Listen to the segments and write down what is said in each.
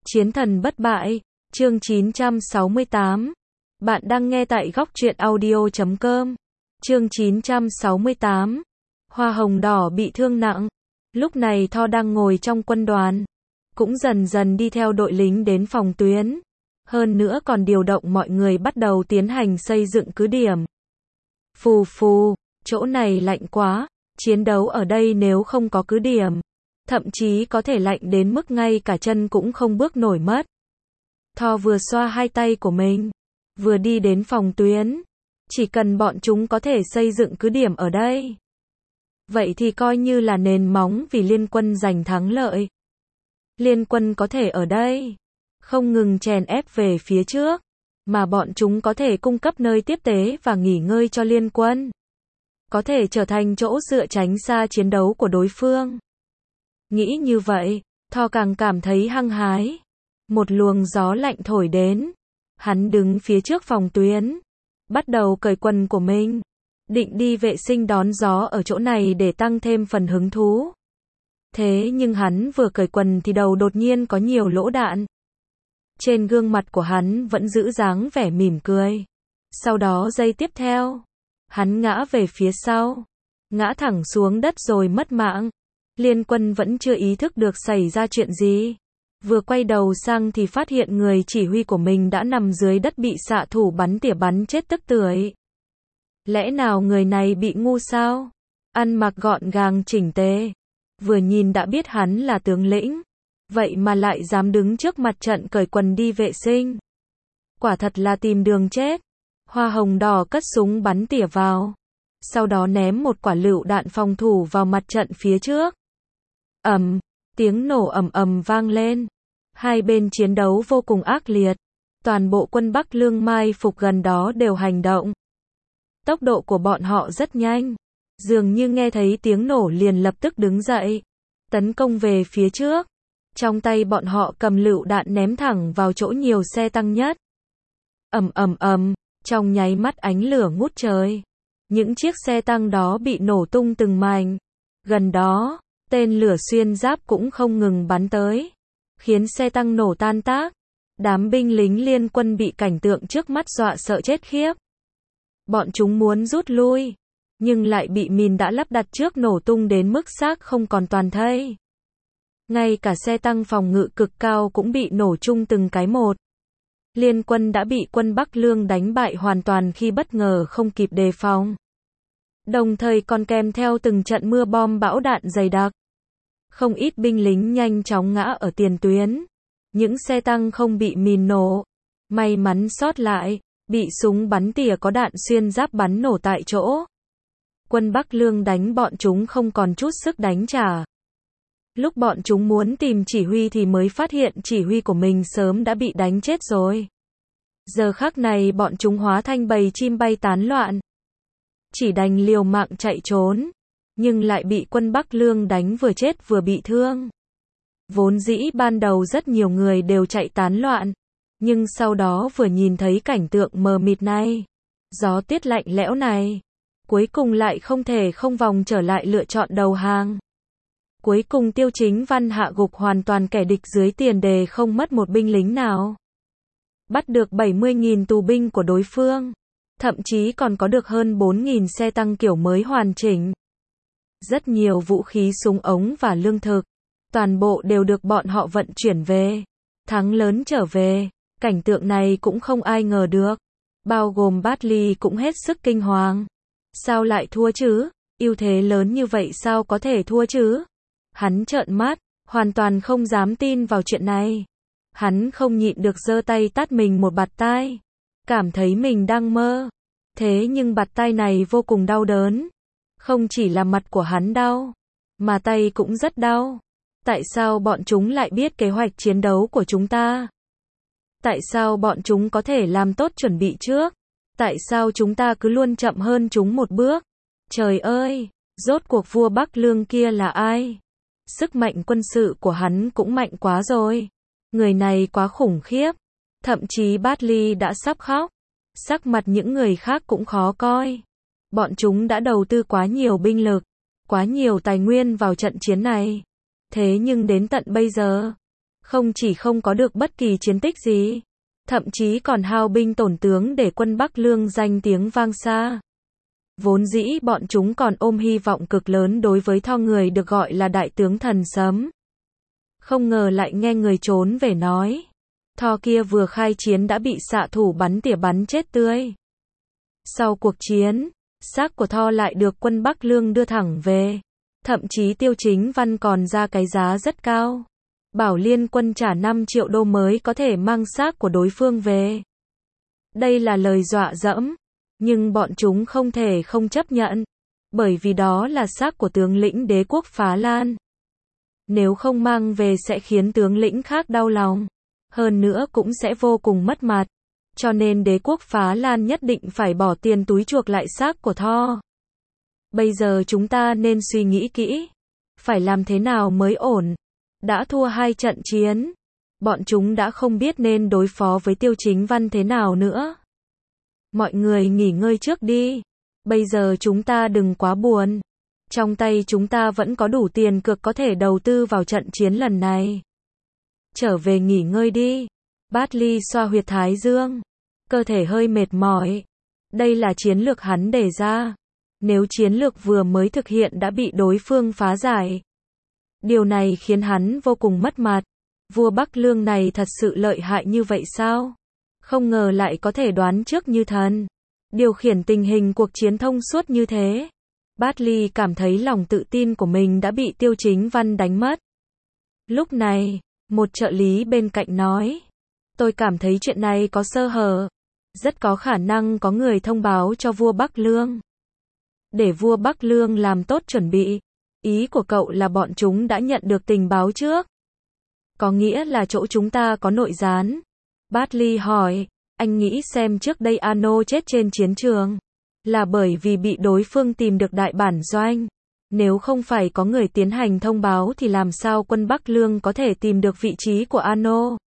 Chiến thần bất bại, chương 968. Bạn đang nghe tại góc truyện audio.com. Chương 968. Hoa hồng đỏ bị thương nặng. Lúc này Thor đang ngồi trong quân đoàn, cũng dần dần đi theo đội lính đến phòng tuyến. Hơn nữa còn điều động mọi người bắt đầu tiến hành xây dựng cứ điểm. Phù phù, chỗ này lạnh quá, chiến đấu ở đây nếu không có cứ điểm, thậm chí có thể lạnh đến mức ngay cả chân cũng không bước nổi mất. Thor vừa xoa hai tay của mình, vừa đi đến phòng tuyến. Chỉ cần bọn chúng có thể xây dựng cứ điểm ở đây, vậy thì coi như là nền móng vì liên quân giành thắng lợi. Liên quân có thể ở đây không ngừng chèn ép về phía trước, mà bọn chúng có thể cung cấp nơi tiếp tế và nghỉ ngơi cho liên quân, có thể trở thành chỗ dựa tránh xa chiến đấu của đối phương. Nghĩ như vậy, Thor càng cảm thấy hăng hái. Một luồng gió lạnh thổi đến, hắn đứng phía trước phòng tuyến, bắt đầu cởi quần của mình, định đi vệ sinh đón gió ở chỗ này để tăng thêm phần hứng thú. Thế nhưng hắn vừa cởi quần thì đầu đột nhiên có nhiều lỗ đạn. Trên gương mặt của hắn vẫn giữ dáng vẻ mỉm cười. Sau đó giây tiếp theo, hắn ngã về phía sau, ngã thẳng xuống đất rồi mất mạng. Liên quân vẫn chưa ý thức được xảy ra chuyện gì. Vừa quay đầu sang thì phát hiện người chỉ huy của mình đã nằm dưới đất bị xạ thủ bắn tỉa bắn chết tức tưởi. Lẽ nào người này bị ngu sao? Ăn mặc gọn gàng chỉnh tề, vừa nhìn đã biết hắn là tướng lĩnh, vậy mà lại dám đứng trước mặt trận cởi quần đi vệ sinh. Quả thật là tìm đường chết. Hoa hồng đỏ cất súng bắn tỉa vào, sau đó ném một quả lựu đạn phòng thủ vào mặt trận phía trước. Ầm, tiếng nổ ầm ầm vang lên. Hai bên chiến đấu vô cùng ác liệt. Toàn bộ quân Bắc Lương mai phục gần đó đều hành động. Tốc độ của bọn họ rất nhanh, dường như nghe thấy tiếng nổ liền lập tức đứng dậy, tấn công về phía trước. Trong tay bọn họ cầm lựu đạn ném thẳng vào chỗ nhiều xe tăng nhất. Ầm ầm ầm, trong nháy mắt ánh lửa ngút trời. Những chiếc xe tăng đó bị nổ tung từng mảnh. Gần đó, tên lửa xuyên giáp cũng không ngừng bắn tới, khiến xe tăng nổ tan tác. Đám binh lính liên quân bị cảnh tượng trước mắt dọa sợ chết khiếp. Bọn chúng muốn rút lui, nhưng lại bị mìn đã lắp đặt trước nổ tung đến mức xác không còn toàn thây. Ngay cả xe tăng phòng ngự cực cao cũng bị nổ chung từng cái một. Liên quân đã bị quân Bắc Lương đánh bại hoàn toàn khi bất ngờ không kịp đề phòng. Đồng thời còn kèm theo từng trận mưa bom bão đạn dày đặc. Không ít binh lính nhanh chóng ngã ở tiền tuyến. Những xe tăng không bị mìn nổ, may mắn sót lại, bị súng bắn tỉa có đạn xuyên giáp bắn nổ tại chỗ. Quân Bắc Lương đánh bọn chúng không còn chút sức đánh trả. Lúc bọn chúng muốn tìm chỉ huy thì mới phát hiện chỉ huy của mình sớm đã bị đánh chết rồi. Giờ khắc này bọn chúng hóa thành bầy chim bay tán loạn, chỉ đành liều mạng chạy trốn, nhưng lại bị quân Bắc Lương đánh vừa chết vừa bị thương. Vốn dĩ ban đầu rất nhiều người đều chạy tán loạn, nhưng sau đó vừa nhìn thấy cảnh tượng mờ mịt này, gió tiết lạnh lẽo này, cuối cùng lại không thể không vòng trở lại lựa chọn đầu hàng. Cuối cùng Tiêu Chính Văn hạ gục hoàn toàn kẻ địch dưới tiền đề không mất một binh lính nào. Bắt được 70.000 tù binh của đối phương, thậm chí còn có được hơn 4.000 xe tăng kiểu mới hoàn chỉnh. Rất nhiều vũ khí súng ống và lương thực, toàn bộ đều được bọn họ vận chuyển về. Thắng lớn trở về, cảnh tượng này cũng không ai ngờ được. Bao gồm Bartley cũng hết sức kinh hoàng. Sao lại thua chứ? Ưu thế lớn như vậy sao có thể thua chứ? Hắn trợn mắt, hoàn toàn không dám tin vào chuyện này. Hắn không nhịn được giơ tay tát mình một bạt tai, cảm thấy mình đang mơ. Thế nhưng bạt tai này vô cùng đau đớn. Không chỉ là mặt của hắn đau, mà tay cũng rất đau. Tại sao bọn chúng lại biết kế hoạch chiến đấu của chúng ta? Tại sao bọn chúng có thể làm tốt chuẩn bị trước? Tại sao chúng ta cứ luôn chậm hơn chúng một bước? Trời ơi, rốt cuộc vua Bắc Lương kia là ai? Sức mạnh quân sự của hắn cũng mạnh quá rồi. Người này quá khủng khiếp. Thậm chí Bartley đã sắp khóc. Sắc mặt những người khác cũng khó coi. Bọn chúng đã đầu tư quá nhiều binh lực, quá nhiều tài nguyên vào trận chiến này. Thế nhưng đến tận bây giờ, Không chỉ không có được bất kỳ chiến tích gì, thậm chí còn hao binh tổn tướng để quân Bắc Lương danh tiếng vang xa. Vốn dĩ bọn chúng còn ôm hy vọng cực lớn đối với Tho người được gọi là đại tướng thần sấm. Không ngờ lại nghe người trốn về nói, Tho kia vừa khai chiến đã bị xạ thủ bắn tỉa bắn chết tươi. Sau cuộc chiến, xác của Tho lại được quân Bắc Lương đưa thẳng về. Thậm chí Tiêu Chính Văn còn ra cái giá rất cao, bảo liên quân trả 5 triệu đô mới có thể mang xác của đối phương về. Đây là lời dọa dẫm, nhưng bọn chúng không thể không chấp nhận, bởi vì đó là xác của tướng lĩnh đế quốc Phá Lan. Nếu không mang về sẽ khiến tướng lĩnh khác đau lòng, hơn nữa cũng sẽ vô cùng mất mặt, cho nên đế quốc Phá Lan nhất định phải bỏ tiền túi chuộc lại xác của Tho. Bây giờ chúng ta nên suy nghĩ kỹ, phải làm thế nào mới ổn. Đã thua 2 trận chiến, bọn chúng đã không biết nên đối phó với Tiêu Chính Văn thế nào nữa. Mọi người nghỉ ngơi trước đi, bây giờ chúng ta đừng quá buồn. Trong tay chúng ta vẫn có đủ tiền cược có thể đầu tư vào trận chiến lần này. Trở về nghỉ ngơi đi. Bartley xoa huyệt thái dương, cơ thể hơi mệt mỏi. Đây là chiến lược hắn đề ra. Nếu chiến lược vừa mới thực hiện đã bị đối phương phá giải, điều này khiến hắn vô cùng mất mặt. Vua Bắc Lương này thật sự lợi hại như vậy sao? Không ngờ lại có thể đoán trước như thần, điều khiển tình hình cuộc chiến thông suốt như thế. Bartley cảm thấy lòng tự tin của mình đã bị Tiêu Chính Văn đánh mất. Lúc này, một trợ lý bên cạnh nói, tôi cảm thấy chuyện này có sơ hở, rất có khả năng có người thông báo cho vua Bắc Lương. Để vua Bắc Lương làm tốt chuẩn bị. Ý của cậu là bọn chúng đã nhận được tình báo trước. Có nghĩa là chỗ chúng ta có nội gián. Bartley hỏi, anh nghĩ xem trước đây Ano chết trên chiến trường là bởi vì bị đối phương tìm được đại bản doanh. Nếu không phải có người tiến hành thông báo thì làm sao quân Bắc Lương có thể tìm được vị trí của Ano?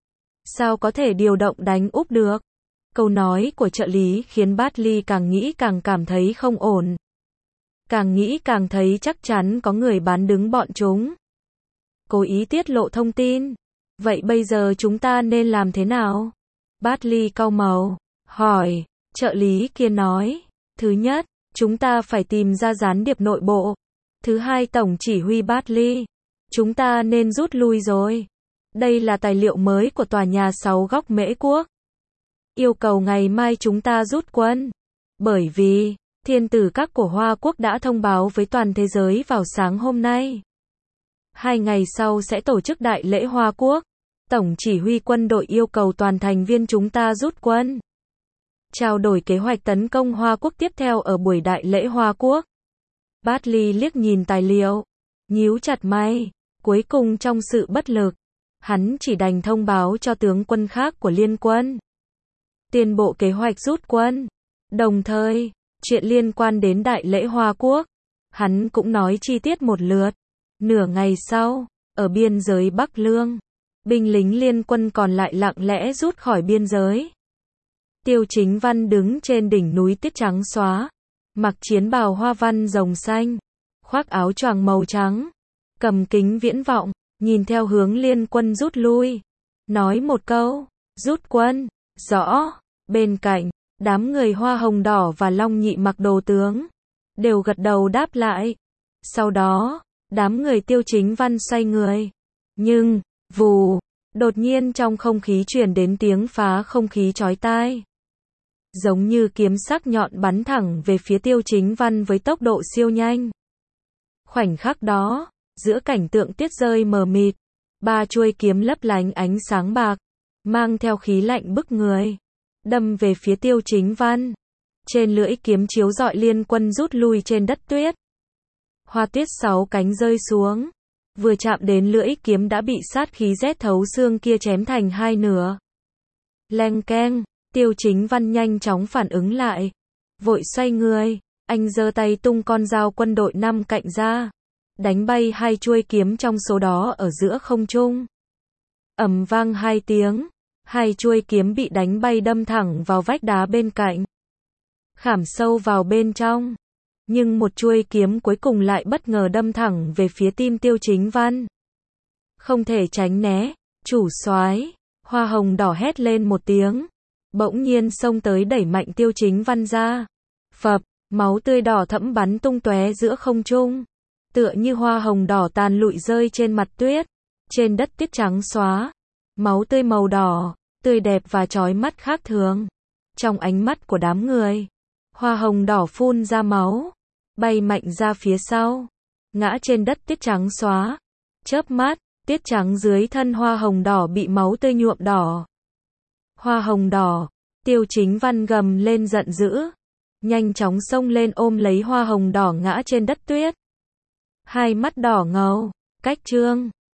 Sao có thể điều động đánh úp được? Câu nói của trợ lý khiến Bartley càng nghĩ càng cảm thấy không ổn. Càng nghĩ càng thấy chắc chắn có người bán đứng bọn chúng. Cố ý tiết lộ thông tin. Vậy bây giờ chúng ta nên làm thế nào? Bartley cau màu, hỏi. Trợ lý kia nói, thứ nhất, chúng ta phải tìm ra gián điệp nội bộ. Thứ hai, tổng chỉ huy Bartley, chúng ta nên rút lui rồi. Đây là tài liệu mới của tòa nhà 6 góc Mễ Quốc. Yêu cầu ngày mai chúng ta rút quân. Bởi vì thiên tử các của Hoa Quốc đã thông báo với toàn thế giới vào sáng hôm nay. 2 ngày sau sẽ tổ chức đại lễ Hoa Quốc. Tổng chỉ huy quân đội yêu cầu toàn thành viên chúng ta rút quân. Trao đổi kế hoạch tấn công Hoa Quốc tiếp theo ở buổi đại lễ Hoa Quốc. Bartley liếc nhìn tài liệu, nhíu chặt mày. Cuối cùng trong sự bất lực, hắn chỉ đành thông báo cho tướng quân khác của liên quân tuyên bộ kế hoạch rút quân. Đồng thời, chuyện liên quan đến đại lễ Hoa Quốc, hắn cũng nói chi tiết một lượt. Nửa ngày sau, ở biên giới Bắc Lương, binh lính liên quân còn lại lặng lẽ rút khỏi biên giới. Tiêu Chính Văn đứng trên đỉnh núi tuyết trắng xóa, mặc chiến bào hoa văn rồng xanh, khoác áo choàng màu trắng, cầm kính viễn vọng, nhìn theo hướng liên quân rút lui, nói một câu, rút quân, rõ. Bên cạnh, đám người Hoa Hồng Đỏ và Long Nhị mặc đồ tướng, đều gật đầu đáp lại. Sau đó, đám người Tiêu Chính Văn xoay người. Nhưng, vù, đột nhiên trong không khí truyền đến tiếng phá không khí chói tai. Giống như kiếm sắc nhọn bắn thẳng về phía Tiêu Chính Văn với tốc độ siêu nhanh. Khoảnh khắc đó, giữa cảnh tượng tuyết rơi mờ mịt, 3 chuôi kiếm lấp lánh ánh sáng bạc, mang theo khí lạnh bức người, đâm về phía Tiêu Chính Văn. Trên lưỡi kiếm chiếu rọi liên quân rút lui trên đất tuyết. Hoa tuyết 6 cánh rơi xuống, vừa chạm đến lưỡi kiếm đã bị sát khí rét thấu xương kia chém thành 2 nửa. Leng keng, Tiêu Chính Văn nhanh chóng phản ứng lại, vội xoay người, anh giơ tay tung con dao quân đội 5 cạnh ra, đánh bay 2 chuôi kiếm trong số đó ở giữa không trung. Ầm vang 2 tiếng, 2 chuôi kiếm bị đánh bay đâm thẳng vào vách đá bên cạnh, khảm sâu vào bên trong. Nhưng một chuôi kiếm cuối cùng lại bất ngờ đâm thẳng về phía tim Tiêu Chính Văn. Không thể tránh né, Chủ soái, Hoa Hồng Đỏ hét lên một tiếng, bỗng nhiên xông tới đẩy mạnh Tiêu Chính Văn ra. Phập, máu tươi đỏ thẫm bắn tung tóe giữa không trung, tựa như hoa hồng đỏ tàn lụi rơi trên mặt tuyết. Trên đất tuyết trắng xóa, máu tươi màu đỏ, tươi đẹp và chói mắt khác thường. Trong ánh mắt của đám người, hoa hồng đỏ phun ra máu, bay mạnh ra phía sau, ngã trên đất tuyết trắng xóa. Chớp mắt, tuyết trắng dưới thân hoa hồng đỏ bị máu tươi nhuộm đỏ. Hoa hồng đỏ, Tiêu Chính Văn gầm lên giận dữ, nhanh chóng xông lên ôm lấy hoa hồng đỏ ngã trên đất tuyết. Hai mắt đỏ ngầu, cách trương.